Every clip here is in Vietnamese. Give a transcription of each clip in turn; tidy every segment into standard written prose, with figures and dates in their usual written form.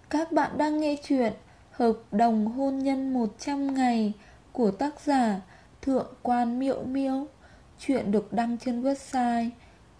Các bạn đang nghe chuyện Hợp đồng hôn nhân 100 ngày của tác giả Thượng quan Miệu Miêu. Chuyện được đăng trên website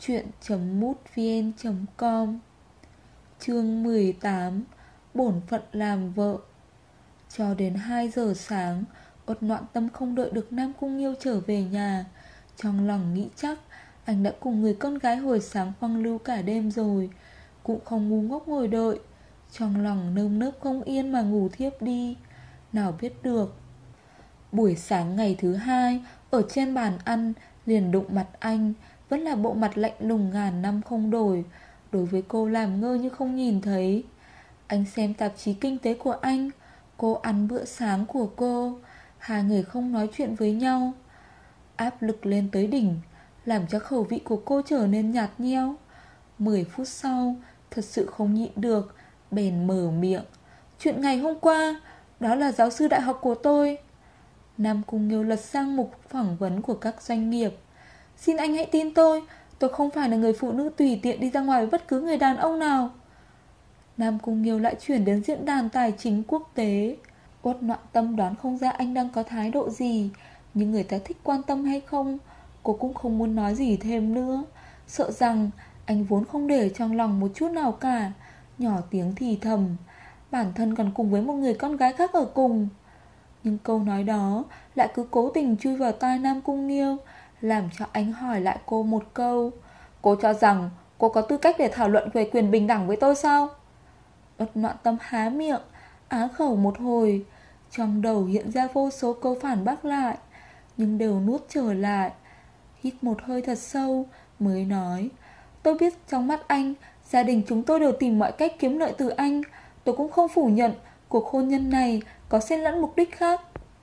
chuyện.mútvn.com. Chương 18. Bổn phận làm vợ. Cho đến 2 giờ sáng, Uất Noãn Tâm không đợi được Nam Cung Nghiêu trở về nhà. Trong lòng nghĩ chắc anh đã cùng người con gái hồi sáng phong lưu cả đêm rồi, cũng không ngu ngốc ngồi đợi. Trong lòng nơm nớp không yên mà ngủ thiếp đi. Nào biết được. Buổi sáng ngày thứ hai, ở trên bàn ăn liền đụng mặt anh. Vẫn là bộ mặt lạnh lùng ngàn năm không đổi. Đối với cô làm ngơ như không nhìn thấy. Anh xem tạp chí kinh tế của anh, cô ăn bữa sáng của cô. Hai người không nói chuyện với nhau. Áp lực lên tới đỉnh, làm cho khẩu vị của cô trở nên nhạt nhẽo. 10 phút sau, thật sự không nhịn được, bèn mở miệng. Chuyện ngày hôm qua, đó là giáo sư đại học của tôi. Nam Cung Nghiêu lật sang mục phỏng vấn của các doanh nghiệp. Xin anh hãy tin tôi không phải là người phụ nữ tùy tiện đi ra ngoài với bất cứ người đàn ông nào. Nam Cung Nghiêu lại chuyển đến diễn đàn tài chính quốc tế. Uất Noãn Tâm đoán không ra anh đang có thái độ gì, nhưng người ta thích quan tâm hay không, cô cũng không muốn nói gì thêm nữa. Sợ rằng anh vốn không để trong lòng một chút nào cả. Nhỏ tiếng thì thầm, bản thân còn cùng với một người con gái khác ở cùng. Nhưng câu nói đó lại cứ cố tình chui vào tai Nam Cung Nghiêu, làm cho anh hỏi lại cô một câu. Cô cho rằng cô có tư cách để thảo luận về quyền bình đẳng với tôi sao? Uất Noãn Tâm há miệng, á khẩu một hồi. Trong đầu hiện ra vô số câu phản bác lại, nhưng đều nuốt trở lại. Hít một hơi thật sâu mới nói. Tôi biết trong mắt anh, gia đình chúng tôi đều tìm mọi cách kiếm lợi từ anh. Tôi cũng không phủ nhận cuộc hôn nhân này có xen lẫn mục đích khác.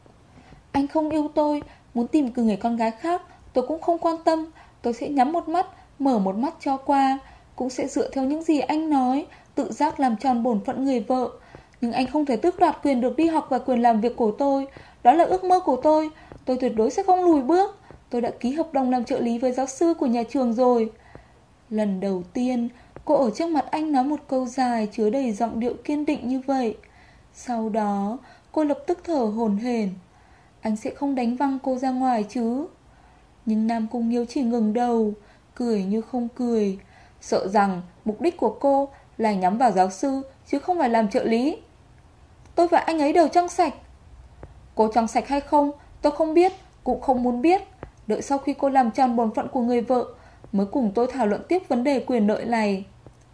Anh không yêu tôi, muốn tìm từ người con gái khác, tôi cũng không quan tâm. Tôi sẽ nhắm một mắt, mở một mắt cho qua, cũng sẽ dựa theo những gì anh nói, tự giác làm tròn bổn phận người vợ. Nhưng anh không thể tước đoạt quyền được đi học và quyền làm việc của tôi. Đó là ước mơ của tôi tuyệt đối sẽ không lùi bước. Tôi đã ký hợp đồng làm trợ lý với giáo sư của nhà trường rồi. Lần đầu tiên cô ở trước mặt anh nói một câu dài chứa đầy giọng điệu kiên định như vậy. Sau đó cô lập tức thở hổn hển. Anh sẽ không đánh văng cô ra ngoài chứ? Nhưng Nam Cung Nghiêu chỉ ngừng đầu, cười như không cười. Sợ rằng mục đích của cô là nhắm vào giáo sư, chứ không phải làm trợ lý. Tôi và anh ấy đều trong sạch. Cô trong sạch hay không tôi không biết, cũng không muốn biết. Đợi sau khi cô làm tròn bổn phận của người vợ mới cùng tôi thảo luận tiếp vấn đề quyền lợi này.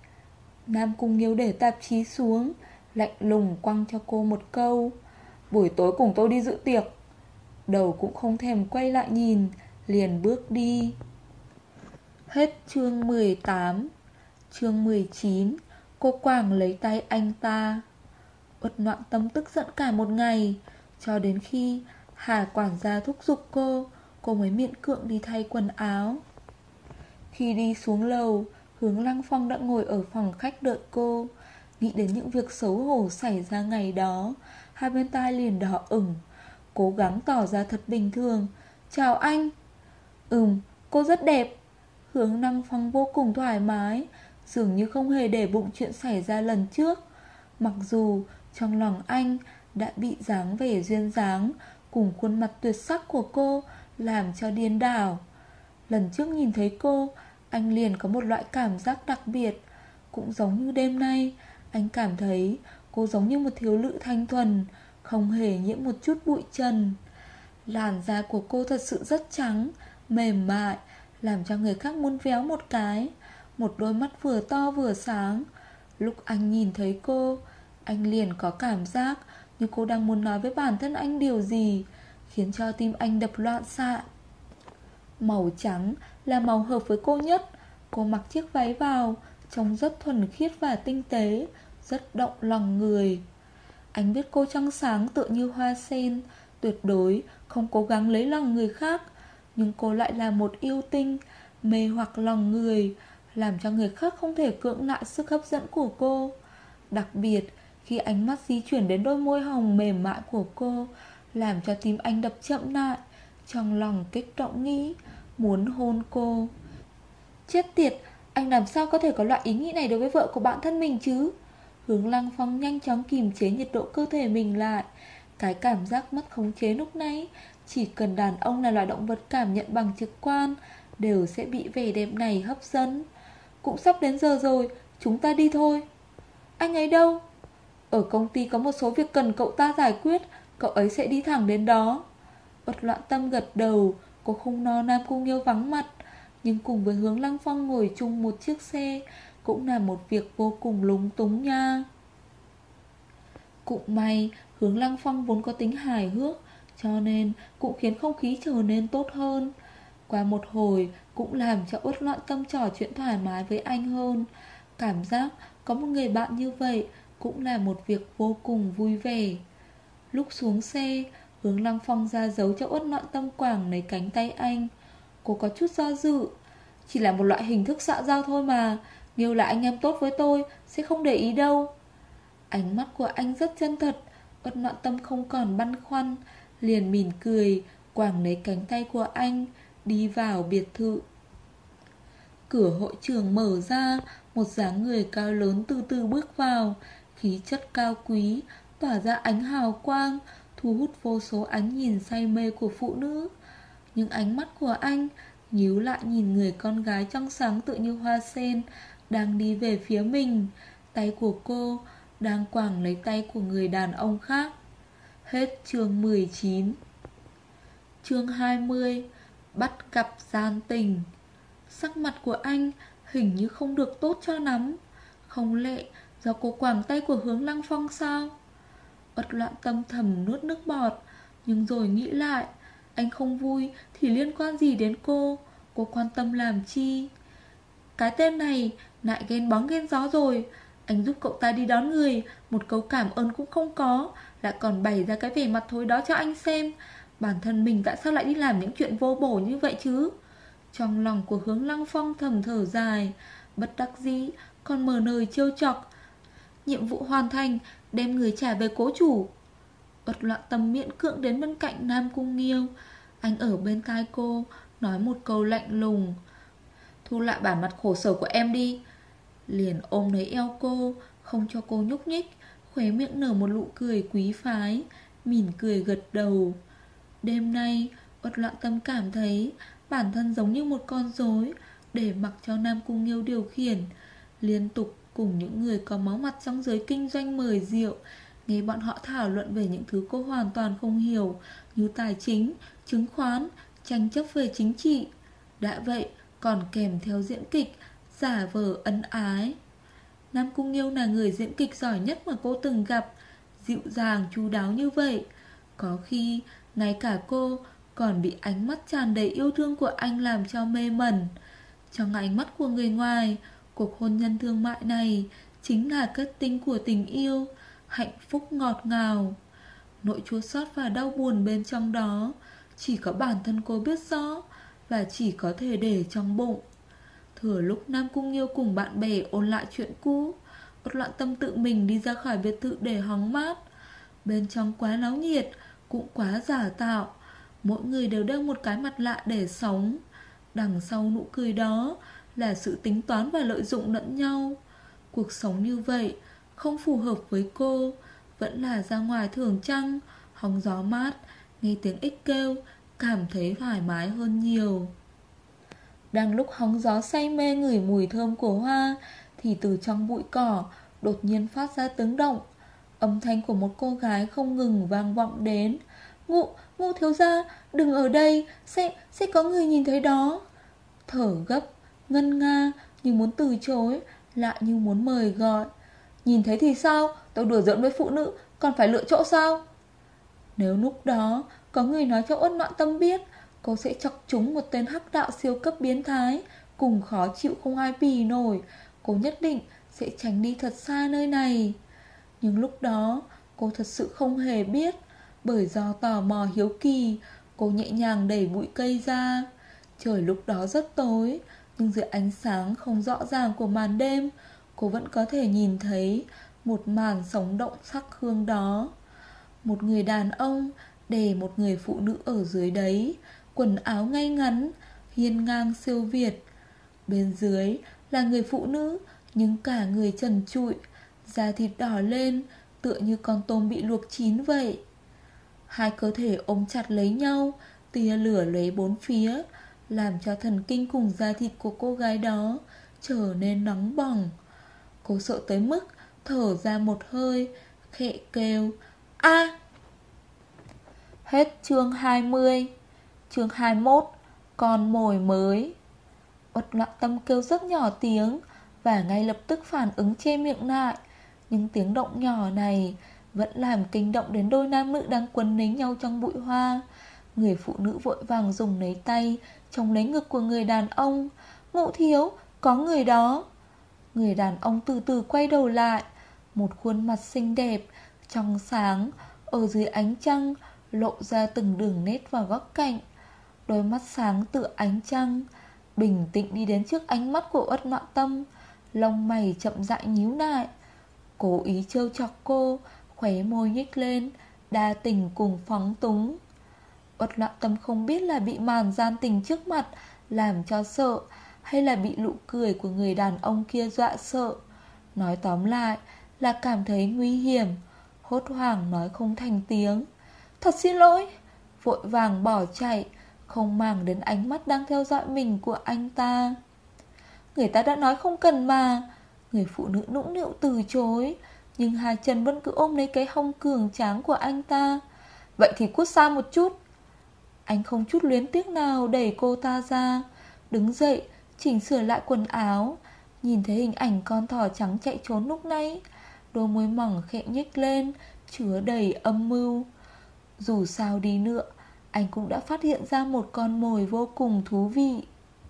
Nam Cung Nghiêu để tạp chí xuống, lạnh lùng quăng cho cô một câu. Buổi tối cùng tôi đi dự tiệc. Đầu cũng không thèm quay lại nhìn, liền bước đi. Hết chương 18. Chương 19. Cô quàng lấy tay anh ta. Uất Noãn Tâm tức giận cả một ngày, cho đến khi Hà quản gia thúc giục cô mới miễn cưỡng đi thay quần áo. Khi đi xuống lầu, Hướng Lăng Phong đã ngồi ở phòng khách đợi cô. Nghĩ đến những việc xấu hổ xảy ra ngày đó, hai bên tai liền đỏ ửng. Cố gắng tỏ ra thật bình thường. Chào anh. Cô rất đẹp. Hướng Lăng Phong vô cùng thoải mái, dường như không hề để bụng chuyện xảy ra lần trước. Mặc dù trong lòng anh đã bị dáng vẻ duyên dáng cùng khuôn mặt tuyệt sắc của cô làm cho điên đảo. Lần trước nhìn thấy cô, anh liền có một loại cảm giác đặc biệt. Cũng giống như đêm nay, anh cảm thấy cô giống như một thiếu nữ thanh thuần, không hề nhiễm một chút bụi trần. Làn da của cô thật sự rất trắng, mềm mại, làm cho người khác muốn véo một cái. Một đôi mắt vừa to vừa sáng. Lúc anh nhìn thấy cô, anh liền có cảm giác như cô đang muốn nói với bản thân anh điều gì, khiến cho tim anh đập loạn xạ. Màu trắng là màu hợp với cô nhất. Cô mặc chiếc váy vào, trông rất thuần khiết và tinh tế, rất động lòng người. Anh biết cô trong sáng tựa như hoa sen, tuyệt đối không cố gắng lấy lòng người khác. Nhưng cô lại là một yêu tinh, mê hoặc lòng người, làm cho người khác không thể cưỡng lại sức hấp dẫn của cô. Đặc biệt khi ánh mắt di chuyển đến đôi môi hồng mềm mại của cô, làm cho tim anh đập chậm lại. Trong lòng kích động nghĩ muốn hôn cô. Chết tiệt, anh làm sao có thể có loại ý nghĩ này đối với vợ của bạn thân mình chứ? Hướng Lăng Phong nhanh chóng kìm chế nhiệt độ cơ thể mình lại. Cái cảm giác mất khống chế lúc nãy, chỉ cần đàn ông là loài động vật cảm nhận bằng trực quan, đều sẽ bị vẻ đẹp này hấp dẫn. Cũng sắp đến giờ rồi, chúng ta đi thôi. Anh ấy đâu? Ở công ty có một số việc cần cậu ta giải quyết, cậu ấy sẽ đi thẳng đến đó. Uất Loạn Tâm gật đầu. Cô không no Nam Cung Nghiêu vắng mặt, nhưng cùng với Hướng Lăng Phong ngồi chung một chiếc xe cũng là một việc vô cùng lúng túng nha. Cũng may Hướng Lăng Phong vốn có tính hài hước, cho nên cũng khiến không khí trở nên tốt hơn. Qua một hồi cũng làm cho Uất Loạn Tâm trò chuyện thoải mái với anh hơn. Cảm giác có một người bạn như vậy cũng là một việc vô cùng vui vẻ. Lúc xuống xe, Hướng Lăng Phong ra dấu cho Uất Loạn Tâm quàng lấy cánh tay anh. Cô có chút do dự. Chỉ là một loại hình thức xã giao thôi mà, Nghiêu là anh em tốt với tôi, sẽ không để ý đâu. Ánh mắt của anh rất chân thật. Uất Loạn Tâm không còn băn khoăn, liền mỉm cười, quàng lấy cánh tay của anh, đi vào biệt thự. Cửa hội trường mở ra, một dáng người cao lớn từ từ bước vào, khí chất cao quý, tỏa ra ánh hào quang, thu hút vô số ánh nhìn say mê của phụ nữ. Nhưng ánh mắt của anh nhíu lại nhìn người con gái trong sáng tựa như hoa sen đang đi về phía mình. Tay của cô đang quàng lấy tay của người đàn ông khác. Hết chương 19. Chương 20. Bắt gặp gian tình. Sắc mặt của anh hình như không được tốt cho lắm. Không lẽ do cô quàng tay của Hướng Lăng Phong sao? Uất Loạn Tâm thầm nuốt nước bọt, nhưng rồi nghĩ lại, anh không vui thì liên quan gì đến cô? Cô quan tâm làm chi? Cái tên này lại ghen bóng ghen gió rồi. Anh giúp cậu ta đi đón người, một câu cảm ơn cũng không có, lại còn bày ra cái vẻ mặt thối đó cho anh xem. Bản thân mình tại sao lại đi làm những chuyện vô bổ như vậy chứ? Trong lòng của Hướng Lăng Phong thầm thở dài, bất đắc dĩ còn mờ nơi trêu chọc. Nhiệm vụ hoàn thành, đem người trả về cố chủ. Uất Loạn Tâm miễn cưỡng đến bên cạnh Nam Cung Nghiêu. Anh ở bên tai cô, nói một câu lạnh lùng: thu lại bản mặt khổ sở của em đi. Liền ôm lấy eo cô, không cho cô nhúc nhích, khóe miệng nở một nụ cười quý phái, mỉm cười gật đầu. Đêm nay Uất Loạn Tâm cảm thấy bản thân giống như một con rối, để mặc cho Nam Cung Nghiêu điều khiển, liên tục cùng những người có máu mặt trong giới kinh doanh mời rượu, nghe bọn họ thảo luận về những thứ cô hoàn toàn không hiểu, như tài chính, chứng khoán, tranh chấp về chính trị. Đã vậy còn kèm theo diễn kịch, giả vờ ân ái. Nam Cung Nghiêu là người diễn kịch giỏi nhất mà cô từng gặp, dịu dàng chu đáo như vậy. Có khi ngay cả cô còn bị ánh mắt tràn đầy yêu thương của anh làm cho mê mẩn. Trong ánh mắt của người ngoài, cuộc hôn nhân thương mại này chính là kết tinh của tình yêu, hạnh phúc ngọt ngào. Nỗi chua xót và đau buồn bên trong đó chỉ có bản thân cô biết rõ, và chỉ có thể để trong bụng. Thừa lúc Nam Cung Nghiêu cùng bạn bè ôn lại chuyện cũ, Uất Loạn Tâm tự mình đi ra khỏi biệt thự để hóng mát. Bên trong quá náo nhiệt, cũng quá giả tạo, mỗi người đều đeo một cái mặt lạ để sống. Đằng sau nụ cười đó là sự tính toán và lợi dụng lẫn nhau. Cuộc sống như vậy không phù hợp với cô. Vẫn là ra ngoài thưởng trăng, hóng gió mát, nghe tiếng ếch kêu, cảm thấy thoải mái hơn nhiều. Đang lúc hóng gió say mê ngửi mùi thơm của hoa, thì từ trong bụi cỏ đột nhiên phát ra tiếng động. Âm thanh của một cô gái không ngừng vang vọng đến. Ngũ thiếu gia, đừng ở đây, sẽ có người nhìn thấy đó. Thở gấp, ngân nga, như muốn từ chối, lại như muốn mời gọi. Nhìn thấy thì sao, tôi đùa giỡn với phụ nữ, còn phải lựa chỗ sao? Nếu lúc đó có người nói cho Uất Loạn Tâm biết, cô sẽ chọc trúng một tên hắc đạo siêu cấp biến thái, cùng khó chịu không ai bì nổi. Cô nhất định sẽ tránh đi thật xa nơi này. Nhưng lúc đó cô thật sự không hề biết. Bởi do tò mò hiếu kỳ, cô nhẹ nhàng đẩy bụi cây ra. Trời lúc đó rất tối, nhưng dưới ánh sáng không rõ ràng của màn đêm, cô vẫn có thể nhìn thấy một màn sống động sắc hương đó. Một người đàn ông đè một người phụ nữ ở dưới đấy, quần áo ngay ngắn, hiên ngang siêu việt. Bên dưới là người phụ nữ, nhưng cả người trần trụi, Da thịt đỏ lên, tựa như con tôm bị luộc chín vậy. Hai cơ thể ôm chặt lấy nhau, tia lửa lấy bốn phía, làm cho thần kinh cùng da thịt của cô gái đó trở nên nóng bỏng. Cô sợ tới mức thở ra một hơi, khẽ kêu a. Hết chương 20. Chương 21. Con mồi mới. Uất Loạn Tâm kêu rất nhỏ tiếng và ngay lập tức phản ứng che miệng lại. Nhưng tiếng động nhỏ này vẫn làm kinh động đến đôi nam nữ đang quấn lấy nhau trong bụi hoa. Người phụ nữ vội vàng dùng lấy tay chống lấy ngực của người đàn ông. Ngũ thiếu, có người đó. Người đàn ông từ từ quay đầu lại. Một khuôn mặt xinh đẹp, trong sáng, ở dưới ánh trăng lộ ra từng đường nét vào góc cạnh. Đôi mắt sáng tựa ánh trăng, bình tĩnh đi đến trước ánh mắt của Uất Loạn Tâm. Lông mày chậm rãi nhíu lại, cố ý trêu chọc cô, khóe môi nhếch lên, đa tình cùng phóng túng. Uất Loạn Tâm không biết là bị màn gian tình trước mặt làm cho sợ, hay là bị nụ cười của người đàn ông kia dọa sợ. Nói tóm lại là cảm thấy nguy hiểm, hốt hoảng nói không thành tiếng. Thật xin lỗi, vội vàng bỏ chạy, không màng đến ánh mắt đang theo dõi mình của anh ta. Người ta đã nói không cần mà. Người phụ nữ nũng nịu từ chối, nhưng hai chân vẫn cứ ôm lấy cái hông cường tráng của anh ta. Vậy thì cút xa một chút. Anh không chút luyến tiếc nào đẩy cô ta ra, đứng dậy chỉnh sửa lại quần áo. Nhìn thấy hình ảnh con thỏ trắng chạy trốn lúc nãy, đôi môi mỏng khẽ nhếch lên, chứa đầy âm mưu. Dù sao đi nữa, anh cũng đã phát hiện ra một con mồi vô cùng thú vị.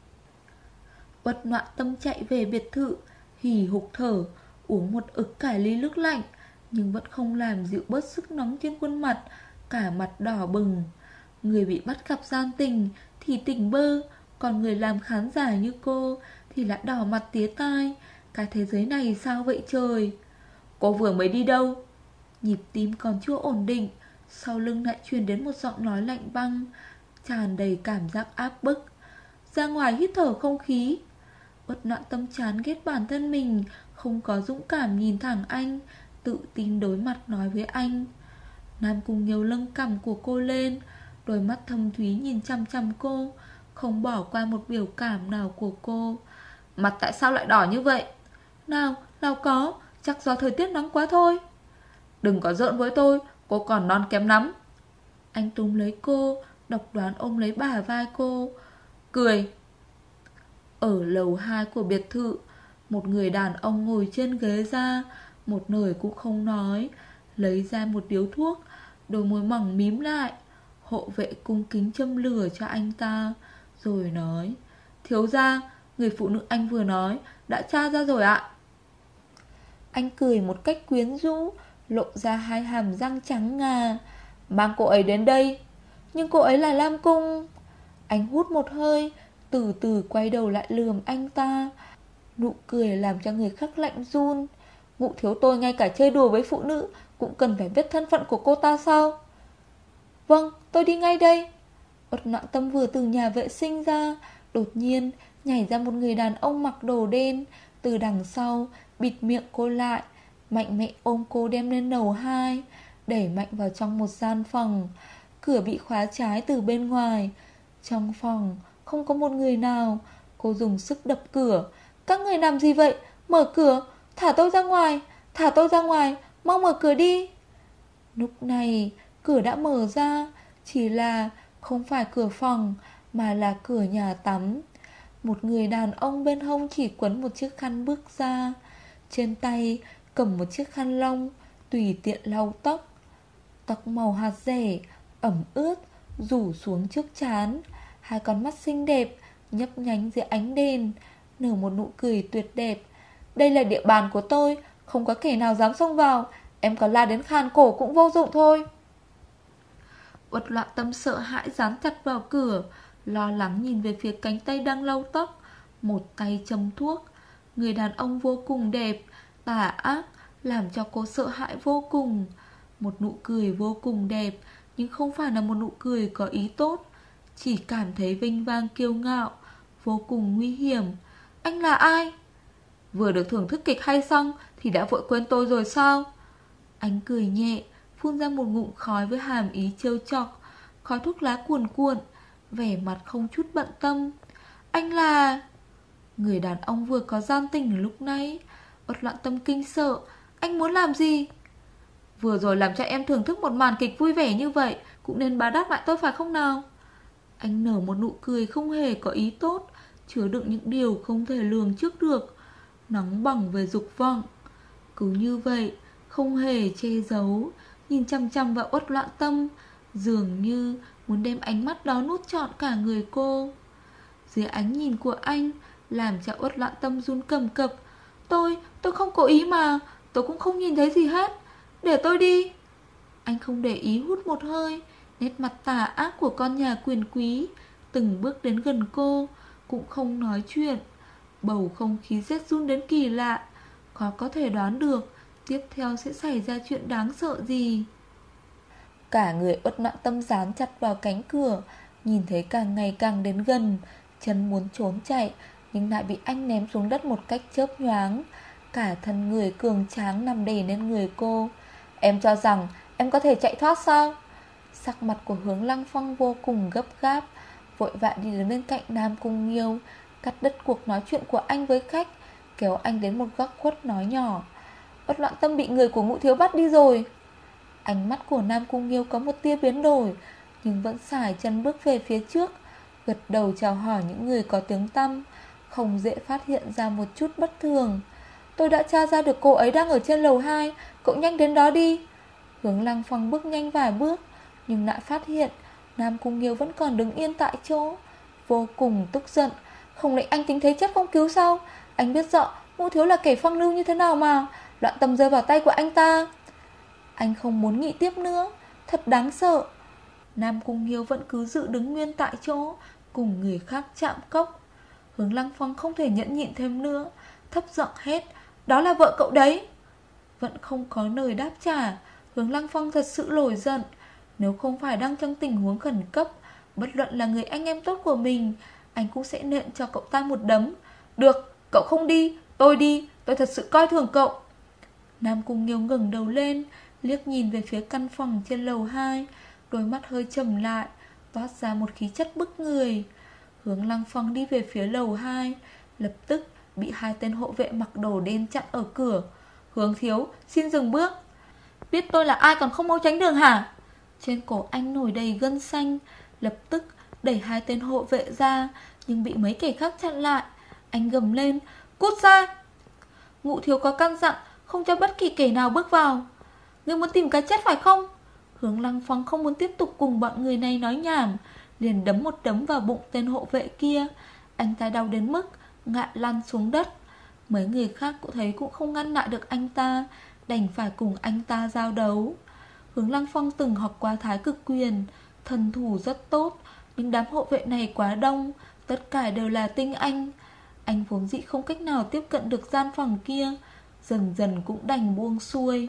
Uất Loạn Tâm chạy về biệt thự, hì hục thở, uống một ực cả ly nước lạnh, nhưng vẫn không làm dịu bớt sức nóng trên khuôn mặt, cả mặt đỏ bừng. Người bị bắt gặp gian tình thì tỉnh bơ, còn người làm khán giả như cô thì lại đỏ mặt tía tai. Cái thế giới này sao vậy trời? Cô vừa mới đi đâu? Nhịp tim còn chưa ổn định, sau lưng lại truyền đến một giọng nói lạnh băng, tràn đầy cảm giác áp bức. Ra ngoài hít thở không khí. Uất Loạn Tâm chán ghét bản thân mình không có dũng cảm nhìn thẳng anh, tự tin đối mặt nói với anh. Nam Cung Nghiêu nâng cằm của cô lên, đôi mắt thâm thúy nhìn chăm chăm cô, không bỏ qua một biểu cảm nào của cô. Mặt tại sao lại đỏ như vậy? Nào có, chắc do thời tiết nắng quá thôi. Đừng có giỡn với tôi, cô còn non kém lắm. Anh túm lấy cô, độc đoán ôm lấy bả vai cô, cười. Ở lầu 2 của biệt thự, một người đàn ông ngồi trên ghế ra, một lời cũng không nói, lấy ra một điếu thuốc, đôi môi mỏng mím lại. Hộ vệ cung kính châm lửa cho anh ta, rồi nói: Thiếu gia, người phụ nữ anh vừa nói đã tra ra rồi ạ. Anh cười một cách quyến rũ, lộ ra hai hàm răng trắng ngà. Mang cô ấy đến đây. Nhưng cô ấy là Lam Cung. Anh hút một hơi, từ từ quay đầu lại lườm anh ta. Nụ cười làm cho người khác lạnh run. Ngũ thiếu tôi ngay cả chơi đùa với phụ nữ cũng cần phải biết thân phận của cô ta sao? Vâng, tôi đi ngay đây. Uất Loạn Tâm vừa từ nhà vệ sinh ra, đột nhiên nhảy ra một người đàn ông mặc đồ đen, từ đằng sau bịt miệng cô lại, mạnh mẽ ôm cô đem lên lầu 2, đẩy mạnh vào trong một gian phòng. Cửa bị khóa trái từ bên ngoài. Trong phòng không có một người nào. Cô dùng sức đập cửa. Các người làm gì vậy? Mở cửa, thả tôi ra ngoài. Thả tôi ra ngoài, mau mở cửa đi. Lúc này cửa đã mở ra, chỉ là không phải cửa phòng, mà là cửa nhà tắm. Một người đàn ông bên hông chỉ quấn một chiếc khăn bước ra, trên tay cầm một chiếc khăn lông, tùy tiện lau tóc. Tóc màu hạt rẻ, ẩm ướt, rủ xuống trước trán. Hai con mắt xinh đẹp nhấp nhánh dưới ánh đèn, nở một nụ cười tuyệt đẹp. Đây là địa bàn của tôi, không có kẻ nào dám xông vào. Em có la đến khàn cổ cũng vô dụng thôi. Uất Loạn Tâm sợ hãi dán chặt vào cửa, lo lắng nhìn về phía cánh tay đang lau tóc, một tay châm thuốc. Người đàn ông vô cùng đẹp, tà ác, làm cho cô sợ hãi vô cùng. Một nụ cười vô cùng đẹp, nhưng không phải là một nụ cười có ý tốt, chỉ cảm thấy vinh vang kiêu ngạo, vô cùng nguy hiểm. Anh là ai? Vừa được thưởng thức kịch hay xong thì đã vội quên tôi rồi sao? Anh cười nhẹ, phun ra một ngụm khói với hàm ý trêu chọc. Khói thuốc lá cuồn cuộn, vẻ mặt không chút bận tâm. Anh là... Người đàn ông vừa có gian tình lúc nãy. Uất Loạn Tâm kinh sợ. Anh muốn làm gì? Vừa rồi làm cho em thưởng thức một màn kịch vui vẻ như vậy, cũng nên báo đáp lại tôi phải không nào? Anh nở một nụ cười không hề có ý tốt, chứa đựng những điều không thể lường trước được, nóng bỏng về dục vọng. Cứ như vậy, không hề che giấu, nhìn chăm chăm vào Uất Loạn Tâm, dường như muốn đem ánh mắt đó nuốt trọn cả người cô. Dưới ánh nhìn của anh, làm cho Uất Loạn Tâm run cầm cập. Tôi không cố ý mà, tôi cũng không nhìn thấy gì hết. Để tôi đi. Anh không để ý hút một hơi, nét mặt tà ác của con nhà quyền quý, từng bước đến gần cô, cũng không nói chuyện. Bầu không khí rét run đến kỳ lạ, khó có thể đoán được tiếp theo sẽ xảy ra chuyện đáng sợ gì. Cả người Uất Loạn Tâm dán chặt vào cánh cửa, nhìn thấy càng ngày càng đến gần, chân muốn trốn chạy nhưng lại bị anh ném xuống đất một cách chớp nhoáng. Cả thân người cường tráng nằm đè lên người cô. Em cho rằng em có thể chạy thoát sao? Sắc mặt của Hướng Lăng Phong vô cùng gấp gáp, vội vã đi đến bên cạnh Nam Cung Nghiêu, cắt đứt cuộc nói chuyện của anh với khách, kéo anh đến một góc khuất nói nhỏ. Uất Loạn Tâm bị người của Ngũ Thiếu bắt đi rồi. Ánh mắt của Nam Cung Nghiêu có một tia biến đổi, nhưng vẫn sải chân bước về phía trước, gật đầu chào hỏi những người có tiếng tăm, không dễ phát hiện ra một chút bất thường. Tôi đã tra ra được cô ấy đang ở trên lầu 2, cậu nhanh đến đó đi. Hướng Lăng Phong bước nhanh vài bước, nhưng lại phát hiện Nam Cung Nghiêu vẫn còn đứng yên tại chỗ, vô cùng tức giận. Không lẽ anh tính thế chết không cứu sao? Anh biết rõ Ngũ Thiếu là kẻ phong lưu như thế nào mà. Loạn Tâm rơi vào tay của anh ta. Anh không muốn nghĩ tiếp nữa, thật đáng sợ. Nam Cung Nghiêu vẫn cứ giữ đứng nguyên tại chỗ, cùng người khác chạm cốc. Hướng Lăng Phong không thể nhẫn nhịn thêm nữa, thấp giọng hét. Đó là vợ cậu đấy. Vẫn không có lời đáp trả. Hướng Lăng Phong thật sự nổi giận. Nếu không phải đang trong tình huống khẩn cấp, bất luận là người anh em tốt của mình, anh cũng sẽ nện cho cậu ta một đấm. Được, cậu không đi, tôi đi. Tôi thật sự coi thường cậu. Nam Cung Nghiêu ngẩng đầu lên, liếc nhìn về phía căn phòng trên lầu 2, đôi mắt hơi trầm lại, toát ra một khí chất bức người. Hướng Lăng Phong đi về phía lầu 2, lập tức bị hai tên hộ vệ mặc đồ đen chặn ở cửa. Hướng Thiếu, xin dừng bước. Biết tôi là ai còn không mau tránh đường hả? Trên cổ anh nổi đầy gân xanh, lập tức đẩy hai tên hộ vệ ra, nhưng bị mấy kẻ khác chặn lại. Anh gầm lên, cút ra. Ngũ Thiếu có căn dặn không cho bất kỳ kẻ nào bước vào. Ngươi muốn tìm cái chết phải không? Hướng Lăng Phong không muốn tiếp tục cùng bọn người này nói nhảm, liền đấm một đấm vào bụng tên hộ vệ kia. Anh ta đau đến mức ngã lăn xuống đất. Mấy người khác cũng thấy cũng không ngăn lại được anh ta, đành phải cùng anh ta giao đấu. Hướng Lăng Phong từng học qua Thái Cực Quyền, thần thủ rất tốt, nhưng đám hộ vệ này quá đông, tất cả đều là tinh anh. Anh vốn dĩ không cách nào tiếp cận được gian phòng kia, dần dần cũng đành buông xuôi.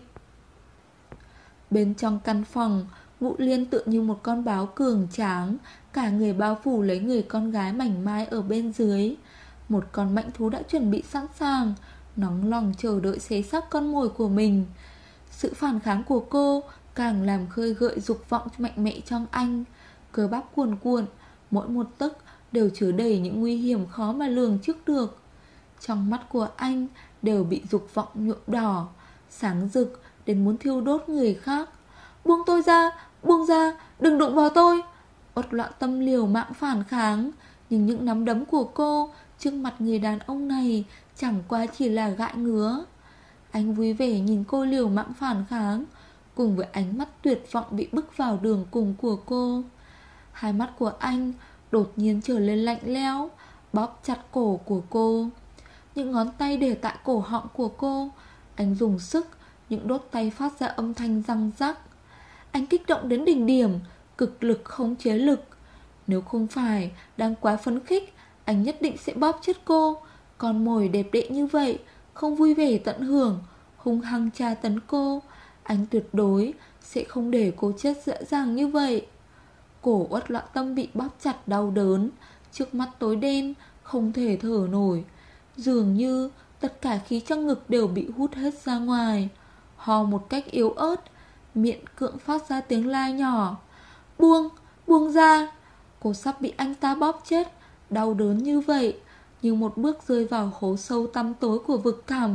Bên trong căn phòng, Ngũ Liên tựa như một con báo cường tráng, cả người bao phủ lấy người con gái mảnh mai ở bên dưới. Một con mãnh thú đã chuẩn bị sẵn sàng, nóng lòng chờ đợi xé xác con mồi của mình. Sự phản kháng của cô càng làm khơi gợi dục vọng mạnh mẽ trong anh. Cơ bắp cuồn cuộn, mỗi một tấc đều chứa đầy những nguy hiểm khó mà lường trước được. Trong mắt của anh đều bị dục vọng nhuộm đỏ, sáng rực đến muốn thiêu đốt người khác. Buông tôi ra, buông ra, đừng đụng vào tôi. Uất Loạn Tâm liều mạng phản kháng, nhưng những nắm đấm của cô trước mặt người đàn ông này chẳng qua chỉ là gãi ngứa. Anh vui vẻ nhìn cô liều mạng phản kháng, cùng với ánh mắt tuyệt vọng bị bức vào đường cùng của cô. Hai mắt của anh đột nhiên trở lên lạnh lẽo, bóp chặt cổ của cô. Những ngón tay để tại cổ họng của cô. Anh dùng sức, những đốt tay phát ra âm thanh răng rắc. Anh kích động đến đỉnh điểm, cực lực khống chế lực. Nếu không phải đang quá phấn khích, anh nhất định sẽ bóp chết cô. Con mồi đẹp đẽ như vậy, không vui vẻ tận hưởng, hung hăng tra tấn cô. Anh tuyệt đối sẽ không để cô chết dễ dàng như vậy. Cổ Uất Loạn Tâm bị bóp chặt đau đớn, trước mắt tối đen, không thể thở nổi. Dường như Tất cả khí trong ngực đều bị hút hết ra ngoài. Hò một cách yếu ớt, miệng cưỡng phát ra tiếng la nhỏ. Buông, buông ra. Cô sắp bị anh ta bóp chết. Đau đớn như vậy, như một bước rơi vào hố sâu tăm tối của vực thẳm.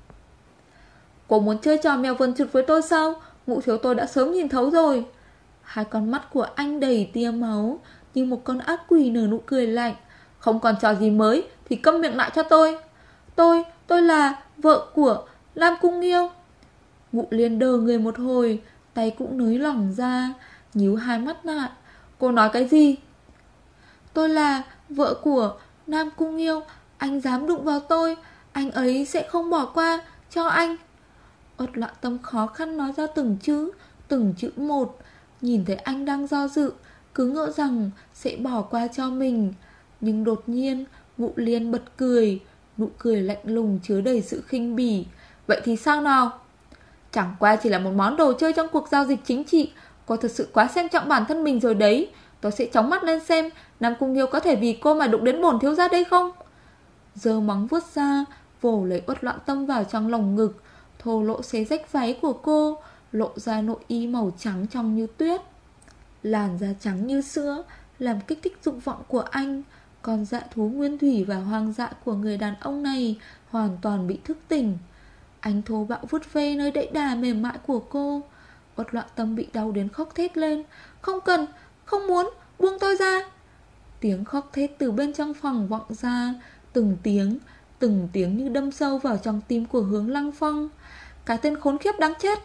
Cô muốn chơi trò mèo vờn chuột với tôi sao? Ngũ thiếu tôi đã sớm nhìn thấu rồi. Hai con mắt của anh đầy tia máu, như một con ác quỷ nở nụ cười lạnh. Không còn trò gì mới thì câm miệng lại cho tôi. Tôi là vợ của Lam Cung Nghiêu. Ngụ Liên đờ người một hồi, tay cũng nới lỏng ra, nhíu hai mắt lại. Cô nói cái gì? Tôi là vợ của Nam Cung Nghiêu. Anh dám đụng vào tôi, anh ấy sẽ không bỏ qua cho anh. Uất Loạn Tâm khó khăn nói ra từng chữ một. Nhìn thấy anh đang do dự, cứ ngỡ rằng sẽ bỏ qua cho mình. Nhưng đột nhiên Ngụ Liên bật cười, nụ cười lạnh lùng chứa đầy sự khinh bỉ. Vậy thì sao nào? Chẳng qua chỉ là một món đồ chơi trong cuộc giao dịch chính trị. Cô thật sự quá xem trọng bản thân mình rồi đấy. Tôi sẽ chóng mắt lên xem Nam Cung Nghiêu có thể vì cô mà đụng đến bổn thiếu gia đây không. Giơ móng vuốt ra, vồ lấy Uất Loạn Tâm vào trong lồng ngực, thô lỗ xé rách váy của cô, lộ ra nội y màu trắng trong như tuyết. Làn da trắng như sữa làm kích thích dục vọng của anh. Con dạ thú nguyên thủy và hoang dại của người đàn ông này hoàn toàn bị thức tỉnh. Anh thô bạo vuốt ve nơi đẫy đà mềm mại của cô. Uất Loạn Tâm bị đau đến khóc thét lên. Không cần, không muốn, buông tôi ra. Tiếng khóc thét từ bên trong phòng vọng ra, từng tiếng như đâm sâu vào trong tim của Hướng Lăng Phong. Cái tên khốn khiếp đáng chết.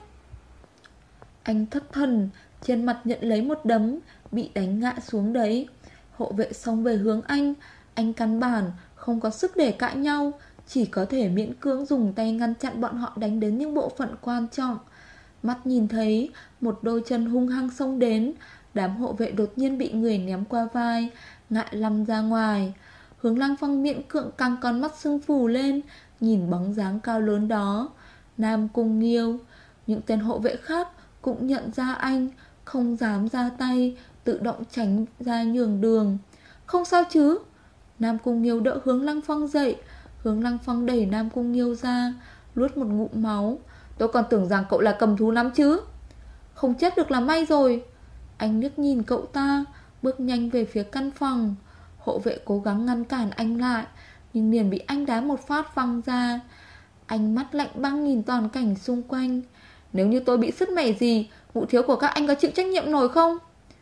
Anh thất thần, trên mặt nhận lấy một đấm, bị đánh ngã xuống đấy. Hộ vệ xông về hướng anh căn bản không có sức để cãi nhau, chỉ có thể miễn cưỡng dùng tay ngăn chặn bọn họ đánh đến những bộ phận quan trọng. Mắt nhìn thấy một đôi chân hung hăng xông đến, đám hộ vệ đột nhiên bị người ném qua vai, ngã lăn ra ngoài. Hướng Lăng Phong miễn cưỡng căng con mắt sưng phù lên, nhìn bóng dáng cao lớn đó. Nam Cung Nghiêu. Những tên hộ vệ khác cũng nhận ra anh, không dám ra tay, tự động tránh ra nhường đường. Không sao chứ? Nam Cung Nghiêu đỡ Hướng Lăng Phong dậy. Hướng Lăng Phong đẩy Nam Cung Nghiêu ra, nuốt một ngụm máu. Tôi còn tưởng rằng cậu là cầm thú lắm chứ. Không chết được là may rồi. Anh liếc nhìn cậu ta, bước nhanh về phía căn phòng. Hộ vệ cố gắng ngăn cản anh lại, nhưng liền bị anh đá một phát văng ra. Anh mắt lạnh băng nhìn toàn cảnh xung quanh. Nếu như tôi bị sứt mẻ gì, Ngũ thiếu của các anh có chịu trách nhiệm nổi không?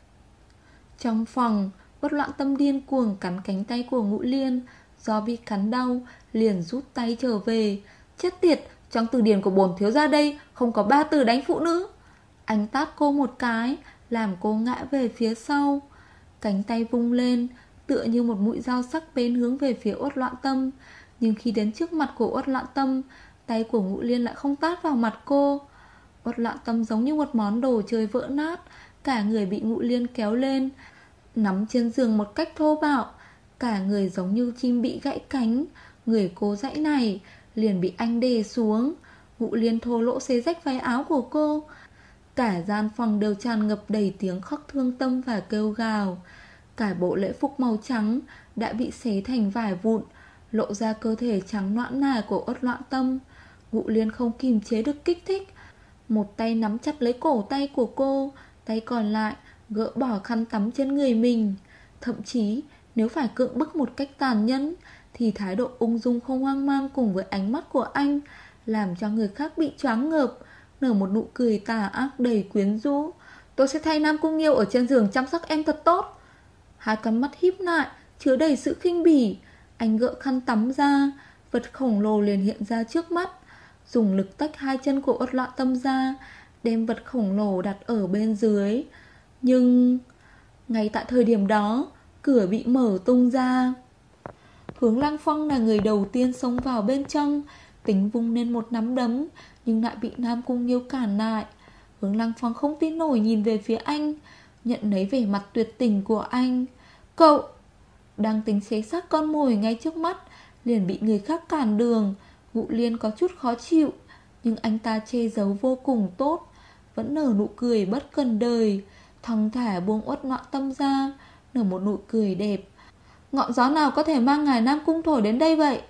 Trong phòng, Uất Loạn Tâm điên cuồng cắn cánh tay của Ngũ Liên. Do bị cắn đau, liền rút tay trở về. Chết tiệt, trong từ điển của bổn thiếu gia đây không có 3 từ đánh phụ nữ. Anh tát cô một cái, làm cô ngã về phía sau. Cánh tay vung lên, tựa như một mũi dao sắc bén hướng về phía Uất Loạn Tâm. Nhưng khi đến trước mặt của Uất Loạn Tâm, tay của Ngũ Liên lại không tát vào mặt cô. Uất Loạn Tâm giống như một món đồ chơi vỡ nát, cả người bị Ngũ Liên kéo lên, nắm trên giường một cách thô bạo. Cả người giống như chim bị gãy cánh. Người cô dãy này liền bị anh đè xuống. Ngũ Liên thô lỗ xé rách váy áo của cô. Cả gian phòng đều tràn ngập đầy tiếng khóc thương tâm và kêu gào. Cả bộ lễ phục màu trắng đã bị xé thành vải vụn, lộ ra cơ thể trắng nõn nà của Uất Loạn Tâm. Ngũ Liên không kìm chế được kích thích, một tay nắm chặt lấy cổ tay của cô, tay còn lại gỡ bỏ khăn tắm trên người mình. Thậm chí nếu phải cưỡng bức một cách tàn nhẫn, thì thái độ ung dung không hoang mang cùng với ánh mắt của anh làm cho người khác bị choáng ngợp, nở một nụ cười tà ác đầy quyến rũ. Tôi sẽ thay Nam Cung Nghiêu ở trên giường chăm sóc em thật tốt. Hai con mắt híp lại, chứa đầy sự khinh bỉ. Anh gỡ khăn tắm ra, vật khổng lồ liền hiện ra trước mắt. Dùng lực tách hai chân của Uất Loạn Tâm ra, đem vật khổng lồ đặt ở bên dưới. Nhưng ngay tại thời điểm đó, cửa bị mở tung ra. Hướng Lăng Phong là người đầu tiên xông vào bên trong, tính vung lên một nắm đấm, nhưng lại bị Nam Cung Nghiêu cản lại. Hướng Lăng Phong không tin nổi nhìn về phía anh, nhận lấy vẻ mặt tuyệt tình của anh. Cậu đang tính xé xác con mồi ngay trước mắt, liền bị người khác cản đường. Ngũ Liên có chút khó chịu, nhưng anh ta che giấu vô cùng tốt, vẫn nở nụ cười bất cần đời, thong thả buông Uất Loạn Tâm ra, nở một nụ cười đẹp. Ngọn gió nào có thể mang ngài Nam Cung thổi đến đây vậy?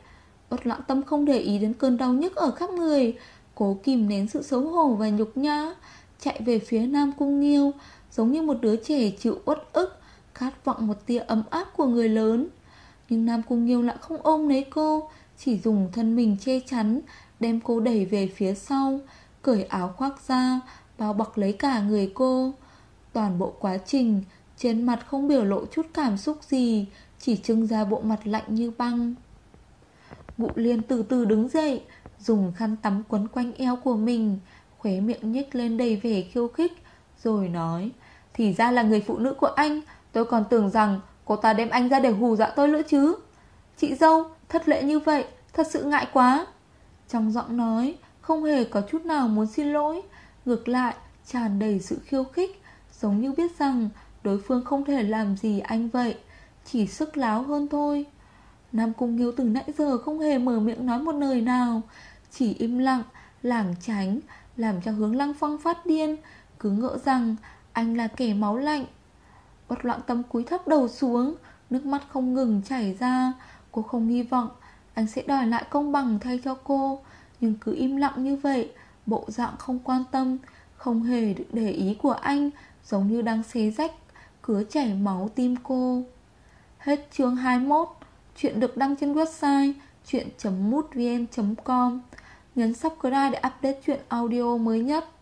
Uất Loạn Tâm không để ý đến cơn đau nhức ở khắp người, cố kìm nén sự xấu hổ và nhục nhã, chạy về phía Nam Cung Nghiêu, giống như một đứa trẻ chịu uất ức, khát vọng một tia ấm áp của người lớn. Nhưng Nam Cung Nghiêu lại không ôm lấy cô, chỉ dùng thân mình che chắn, đem cô đẩy về phía sau, cởi áo khoác ra, bao bọc lấy cả người cô. Toàn bộ quá trình, trên mặt không biểu lộ chút cảm xúc gì, chỉ trưng ra bộ mặt lạnh như băng. Vụ Liên từ từ đứng dậy, dùng khăn tắm quấn quanh eo của mình, khóe miệng nhếch lên đầy vẻ khiêu khích, rồi nói: Thì ra là người phụ nữ của anh, tôi còn tưởng rằng cô ta đem anh ra để hù dọa tôi nữa chứ. Chị dâu, thất lễ như vậy, thật sự ngại quá. Trong giọng nói không hề có chút nào muốn xin lỗi, ngược lại tràn đầy sự khiêu khích, giống như biết rằng đối phương không thể làm gì anh vậy, chỉ sức láo hơn thôi. Nam Cung Nghiêu từ nãy giờ không hề mở miệng nói một lời nào, chỉ im lặng, lảng tránh, làm cho Hướng Lăng Phong phát điên, cứ ngỡ rằng anh là kẻ máu lạnh. Uất Loạn Tâm cúi thấp đầu xuống, nước mắt không ngừng chảy ra. Cô không hy vọng anh sẽ đòi lại công bằng thay cho cô, nhưng cứ im lặng như vậy, bộ dạng không quan tâm, không hề để ý của anh, giống như đang xé rách, cứa chảy máu tim cô. Hết chương 21. Chuyện được đăng trên website chuyện.mútvn.com. Nhấn subscribe để update chuyện audio mới nhất.